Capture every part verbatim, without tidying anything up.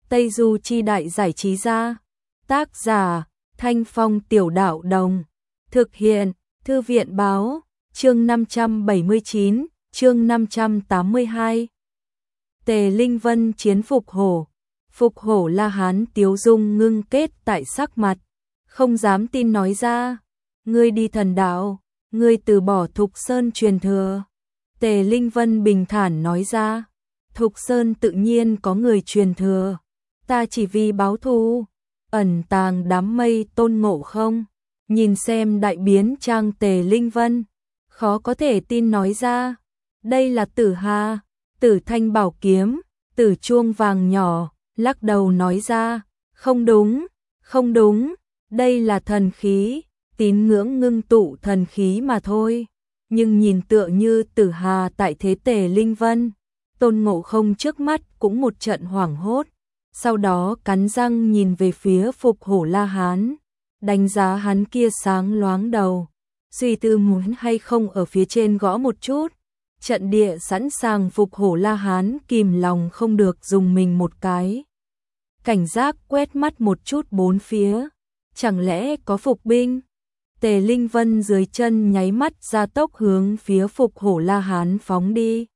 Tây Du Chi Đại Giải Trí Gia. Tác giả Thanh Phong Tiểu Đạo Đồng. Thực hiện Thư viện Báo. Chương năm trăm bảy mươi chín, chương năm trăm tám mươi hai. Tề Linh Vân chiến Phục Hổ. Phục Hổ La Hán tiếu dung ngưng kết tại sắc mặt, không dám tin nói ra, ngươi đi thần đạo, ngươi từ bỏ Thục Sơn truyền thừa. Tề Linh Vân bình thản nói ra, Thục Sơn tự nhiên có người truyền thừa, ta chỉ vì báo thù. Ẩn tàng đám mây Tôn Ngộ Không nhìn xem đại biến trang Tề Linh Vân, khó có thể tin nói ra, đây là Tử Hà, Tử Thanh bảo kiếm, Tử chuông vàng nhỏ, lắc đầu nói ra, không đúng, không đúng, đây là thần khí, tín ngưỡng ngưng tụ thần khí mà thôi. Nhưng nhìn tựa như Tử Hà tại thế Tề Linh Vân, Tôn Ngộ Không trước mắt cũng một trận hoảng hốt, sau đó cắn răng nhìn về phía Phục Hổ La Hán, đánh giá hắn kia sáng loáng đầu, suy tư muốn hay không ở phía trên gõ một chút. Trận địa sẵn sàng Phục Hổ La Hán kìm lòng không được dùng mình một cái. Cảnh giác quét mắt một chút bốn phía, chẳng lẽ có phục binh? Tề Linh Vân dưới chân nháy mắt ra tốc hướng phía Phục Hổ La Hán phóng đi.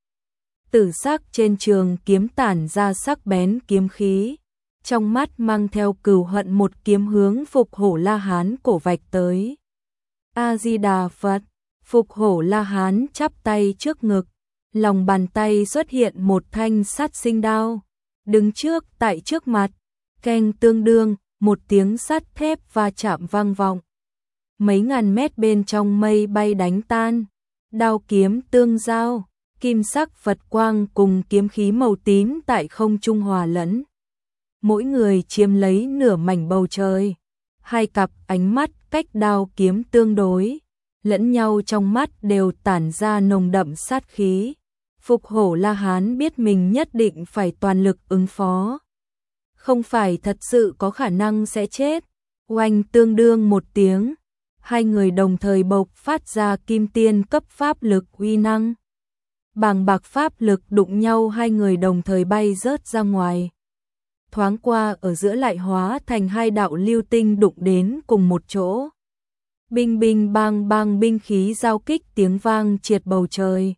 Tử sắc trên trường kiếm tản ra sắc bén kiếm khí, trong mắt mang theo cừu hận một kiếm hướng Phục Hổ La Hán cổ vạch tới. A Di Đà Phật. Phục Hổ La Hán chắp tay trước ngực, lòng bàn tay xuất hiện một thanh sát sinh đao, đứng trước tại trước mặt, keng tương đương, một tiếng sắt thép va chạm vang vọng. Mấy ngàn mét bên trong mây bay đánh tan, đao kiếm tương giao, kim sắc Phật quang cùng kiếm khí màu tím tại không trung hòa lẫn. Mỗi người chiếm lấy nửa mảnh bầu trời, hai cặp ánh mắt cách đao kiếm tương đối, lẫn nhau trong mắt đều tản ra nồng đậm sát khí. Phục Hổ La Hán biết mình nhất định phải toàn lực ứng phó, không phải thật sự có khả năng sẽ chết. Oanh tương đương một tiếng, hai người đồng thời bộc phát ra kim tiên cấp pháp lực uy năng. Bàng bạc pháp lực đụng nhau, hai người đồng thời bay rớt ra ngoài. Thoáng qua ở giữa lại hóa thành hai đạo lưu tinh đụng đến cùng một chỗ. Binh binh bang bang binh khí giao kích tiếng vang triệt bầu trời.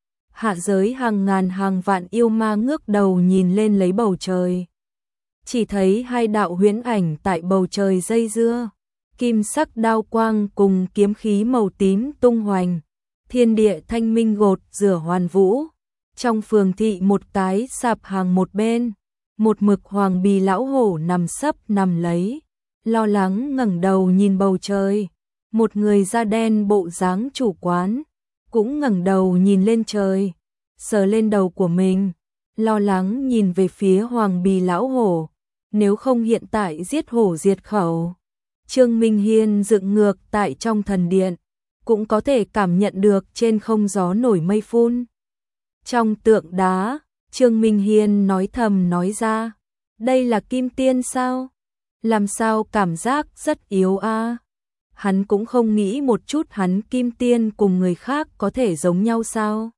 Hạ giới hàng ngàn hàng vạn yêu ma ngước đầu nhìn lên lấy bầu trời. Chỉ thấy hai đạo huyễn ảnh tại bầu trời dây dưa, kim sắc đao quang cùng kiếm khí màu tím tung hoành, thiên địa thanh minh gột rửa hoàn vũ. Trong phường thị một cái sạp hàng một bên, một mực hoàng bì lão hổ nằm sấp nằm lấy, lo lắng ngẩng đầu nhìn bầu trời. Một người da đen bộ dáng chủ quán cũng ngẩng đầu nhìn lên trời, sờ lên đầu của mình, lo lắng nhìn về phía hoàng bì lão hổ, nếu không hiện tại giết hổ diệt khẩu. Trương Minh Hiên dựng ngược tại trong thần điện, cũng có thể cảm nhận được trên không gió nổi mây phun. Trong tượng đá, Trương Minh Hiên nói thầm nói ra, đây là kim tiên sao? Làm sao cảm giác rất yếu a? À? Hắn cũng không nghĩ một chút hắn kim tiên cùng người khác có thể giống nhau sao?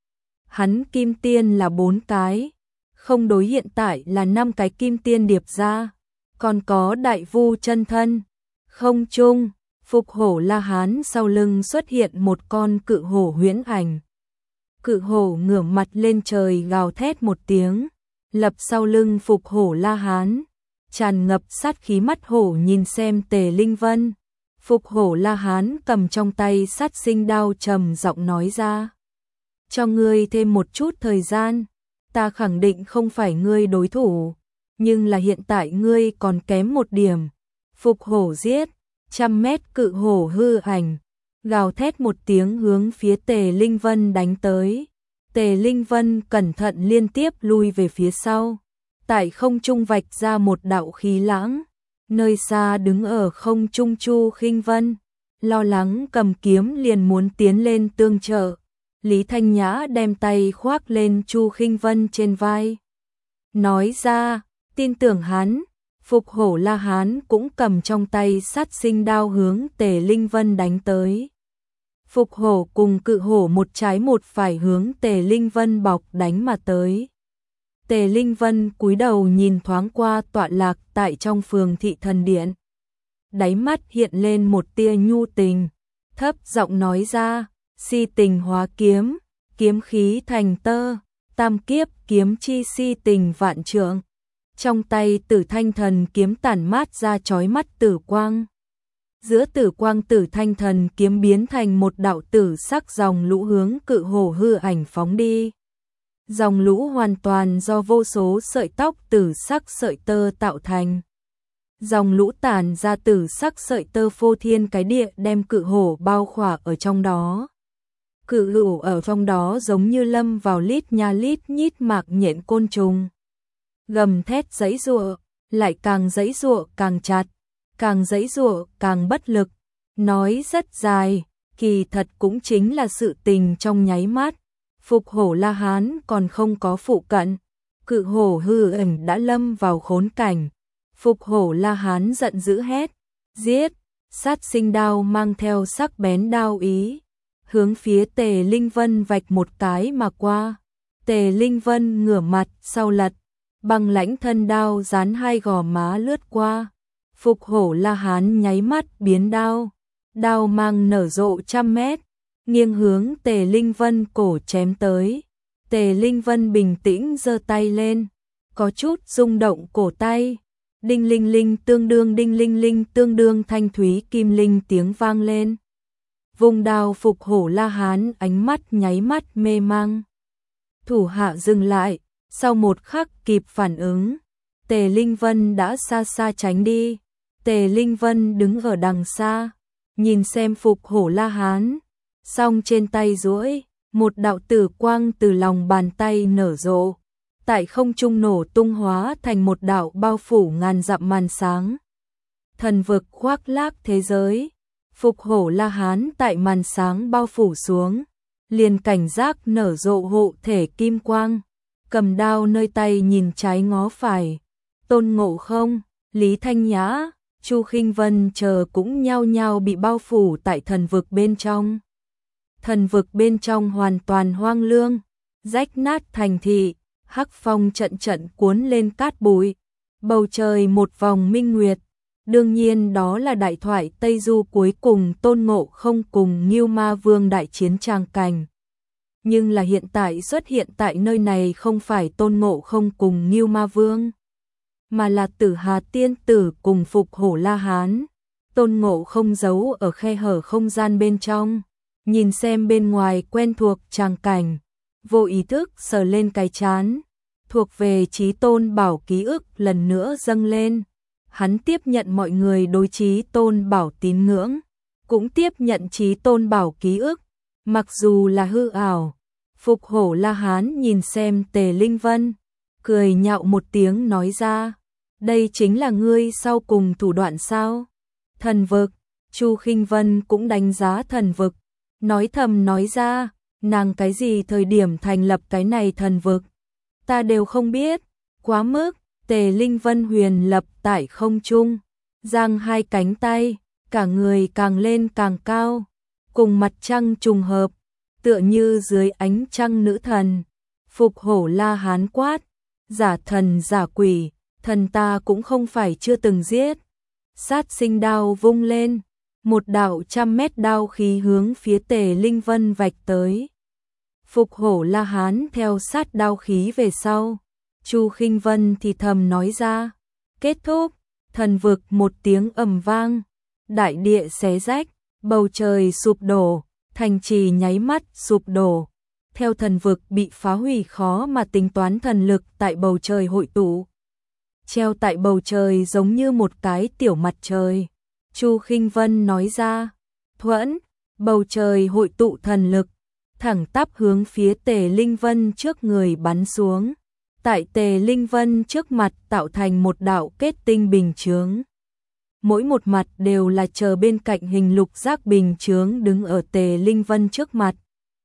Hắn kim tiên là bốn cái, không đối hiện tại là năm cái kim tiên điệp ra, còn có đại vu chân thân. Không trung, Phục Hổ La Hán sau lưng xuất hiện một con cự hổ huyễn ảnh. Cự hổ ngửa mặt lên trời gào thét một tiếng, lập sau lưng Phục Hổ La Hán, tràn ngập sát khí mắt hổ nhìn xem Tề Linh Vân. Phục Hổ La Hán cầm trong tay sát sinh đao trầm giọng nói ra, cho ngươi thêm một chút thời gian, ta khẳng định không phải ngươi đối thủ, nhưng là hiện tại ngươi còn kém một điểm. Phục hổ giết, trăm mét cự hổ hư ảnh, gào thét một tiếng hướng phía Tề Linh Vân đánh tới. Tề Linh Vân cẩn thận liên tiếp lui về phía sau, tại không trung vạch ra một đạo khí lãng. Nơi xa đứng ở không trung Chu Khinh Vân, lo lắng cầm kiếm liền muốn tiến lên tương trợ. Lý Thanh Nhã đem tay khoác lên Chu Khinh Vân trên vai, nói ra, tin tưởng hắn. Phục Hổ La Hán cũng cầm trong tay sát sinh đao hướng Tề Linh Vân đánh tới. Phục hổ cùng cự hổ một trái một phải hướng Tề Linh Vân bọc đánh mà tới. Tề Linh Vân cúi đầu nhìn thoáng qua tọa lạc tại trong phường thị thần điện. Đáy mắt hiện lên một tia nhu tình, thấp giọng nói ra, si tình hóa kiếm, kiếm khí thành tơ, tam kiếp kiếm chi si tình vạn trượng. Trong tay Tử Thanh Thần kiếm tản mát ra chói mắt tử quang. Giữa tử quang Tử Thanh Thần kiếm biến thành một đạo tử sắc dòng lũ hướng Cự Hổ hư ảnh phóng đi. Dòng lũ hoàn toàn do vô số sợi tóc tử sắc sợi tơ tạo thành. Dòng lũ tản ra tử sắc sợi tơ phô thiên cái địa đem Cự Hổ bao khỏa ở trong đó. Cự Hổ ở trong đó giống như lâm vào lít nha lít nhít mạc nhện côn trùng. Gầm thét giãy giụa, lại càng giãy giụa càng chặt, càng giãy giụa càng bất lực. Nói rất dài, kỳ thật cũng chính là sự tình trong nháy mắt. Phục Hổ La Hán còn không có phụ cận, Cự Hổ hư ảnh đã lâm vào khốn cảnh. Phục Hổ La Hán giận dữ hét, giết, sát sinh đao mang theo sắc bén đao ý, hướng phía Tề Linh Vân vạch một cái mà qua. Tề Linh Vân ngửa mặt sau lật, băng lãnh thân đao dán hai gò má lướt qua. Phục Hổ La Hán nháy mắt biến đao, đao mang nở rộ trăm mét, nghiêng hướng Tề Linh Vân cổ chém tới. Tề Linh Vân bình tĩnh giơ tay lên, có chút rung động cổ tay. Đinh linh linh tương đương đinh linh linh tương đương thanh thúy kim linh tiếng vang lên. Vùng đao Phục Hổ La Hán ánh mắt nháy mắt mê mang. Thủ hạ dừng lại, sau một khắc kịp phản ứng, Tề Linh Vân đã xa xa tránh đi. Tề Linh Vân đứng ở đằng xa, nhìn xem Phục Hổ La Hán, song trên tay duỗi, một đạo tử quang từ lòng bàn tay nở rộ, tại không trung nổ tung hóa thành một đạo bao phủ ngàn dặm màn sáng. Thần vực khoác lác thế giới, Phục Hổ La Hán tại màn sáng bao phủ xuống, liền cảnh giác nở rộ hộ thể kim quang, cầm đao nơi tay nhìn trái ngó phải. Tôn Ngộ Không, Lý Thanh Nhã, Chu Khinh Vân chờ cũng nhao nhao bị bao phủ tại thần vực bên trong. Thần vực bên trong hoàn toàn hoang lương, rách nát thành thị, hắc phong trận trận cuốn lên cát bụi, bầu trời một vòng minh nguyệt. Đương nhiên đó là đại thoại Tây Du cuối cùng Tôn Ngộ Không cùng Ngưu Ma Vương đại chiến tràng cảnh. Nhưng là hiện tại xuất hiện tại nơi này không phải Tôn Ngộ Không cùng Ngưu Ma Vương, mà là Tử Hà Tiên Tử cùng Phục Hổ La Hán. Tôn Ngộ Không giấu ở khe hở không gian bên trong, nhìn xem bên ngoài quen thuộc tràng cảnh, vô ý thức sờ lên cái trán, thuộc về Chí Tôn Bảo ký ức lần nữa dâng lên. Hắn tiếp nhận mọi người đối Chí Tôn Bảo tín ngưỡng, cũng tiếp nhận Chí Tôn Bảo ký ức, mặc dù là hư ảo. Phục Hổ La Hán nhìn xem Tề Linh Vân, cười nhạo một tiếng nói ra, đây chính là ngươi sau cùng thủ đoạn sao? Thần vực. Chu Khinh Vân cũng đánh giá thần vực, nói thầm nói ra, nàng cái gì thời điểm thành lập cái này thần vực, ta đều không biết, quá mức. Tề Linh Vân huyền lập tại không trung, giang hai cánh tay, cả người càng lên càng cao, cùng mặt trăng trùng hợp, tựa như dưới ánh trăng nữ thần. Phục Hổ La Hán quát, giả thần giả quỷ, thần ta cũng không phải chưa từng giết. Sát sinh đao vung lên, một đạo trăm mét đao khí hướng phía Tề Linh Vân vạch tới. Phục Hổ La Hán theo sát đao khí về sau. Chu Khinh Vân thì thầm nói ra, kết thúc. Thần vực một tiếng ầm vang, đại địa xé rách, bầu trời sụp đổ, thành trì nháy mắt sụp đổ. Theo thần vực bị phá hủy khó mà tính toán thần lực tại bầu trời hội tụ, treo tại bầu trời giống như một cái tiểu mặt trời. Chu Khinh Vân nói ra, thuẫn, bầu trời hội tụ thần lực, thẳng tắp hướng phía Tề Linh Vân trước người bắn xuống. Tại Tề Linh Vân trước mặt tạo thành một đạo kết tinh bình chướng. Mỗi một mặt đều là chờ bên cạnh hình lục giác bình chướng đứng ở Tề Linh Vân trước mặt.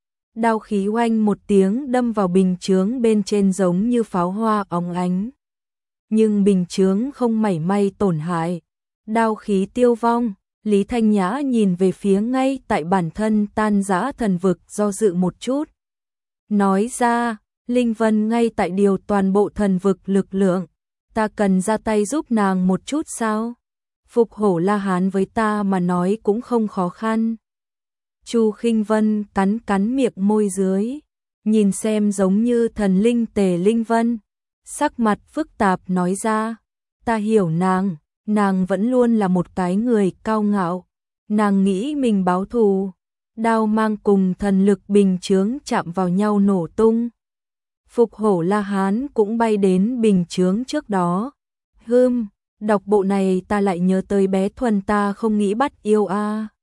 Đao khí oanh một tiếng đâm vào bình chướng bên trên giống như pháo hoa óng ánh. Nhưng bình chướng không mảy may tổn hại. Đao khí tiêu vong, Lý Thanh Nhã nhìn về phía ngay tại bản thân tan rã thần vực do dự một chút. Nói ra, Linh Vân ngay tại điều toàn bộ thần vực lực lượng, ta cần ra tay giúp nàng một chút sao? Phục hổ La Hán với ta mà nói cũng không khó khăn. Chu Khinh Vân cắn cắn miệng môi dưới, nhìn xem giống như thần linh Tề Linh Vân, sắc mặt phức tạp nói ra, ta hiểu nàng, nàng vẫn luôn là một cái người cao ngạo, nàng nghĩ mình báo thù, đao mang cùng thần lực bình chướng chạm vào nhau nổ tung. Phục hổ La Hán cũng bay đến bình chướng trước đó. Hừm, đọc bộ này ta lại nhớ tới bé Thuần ta không nghĩ bắt yêu a.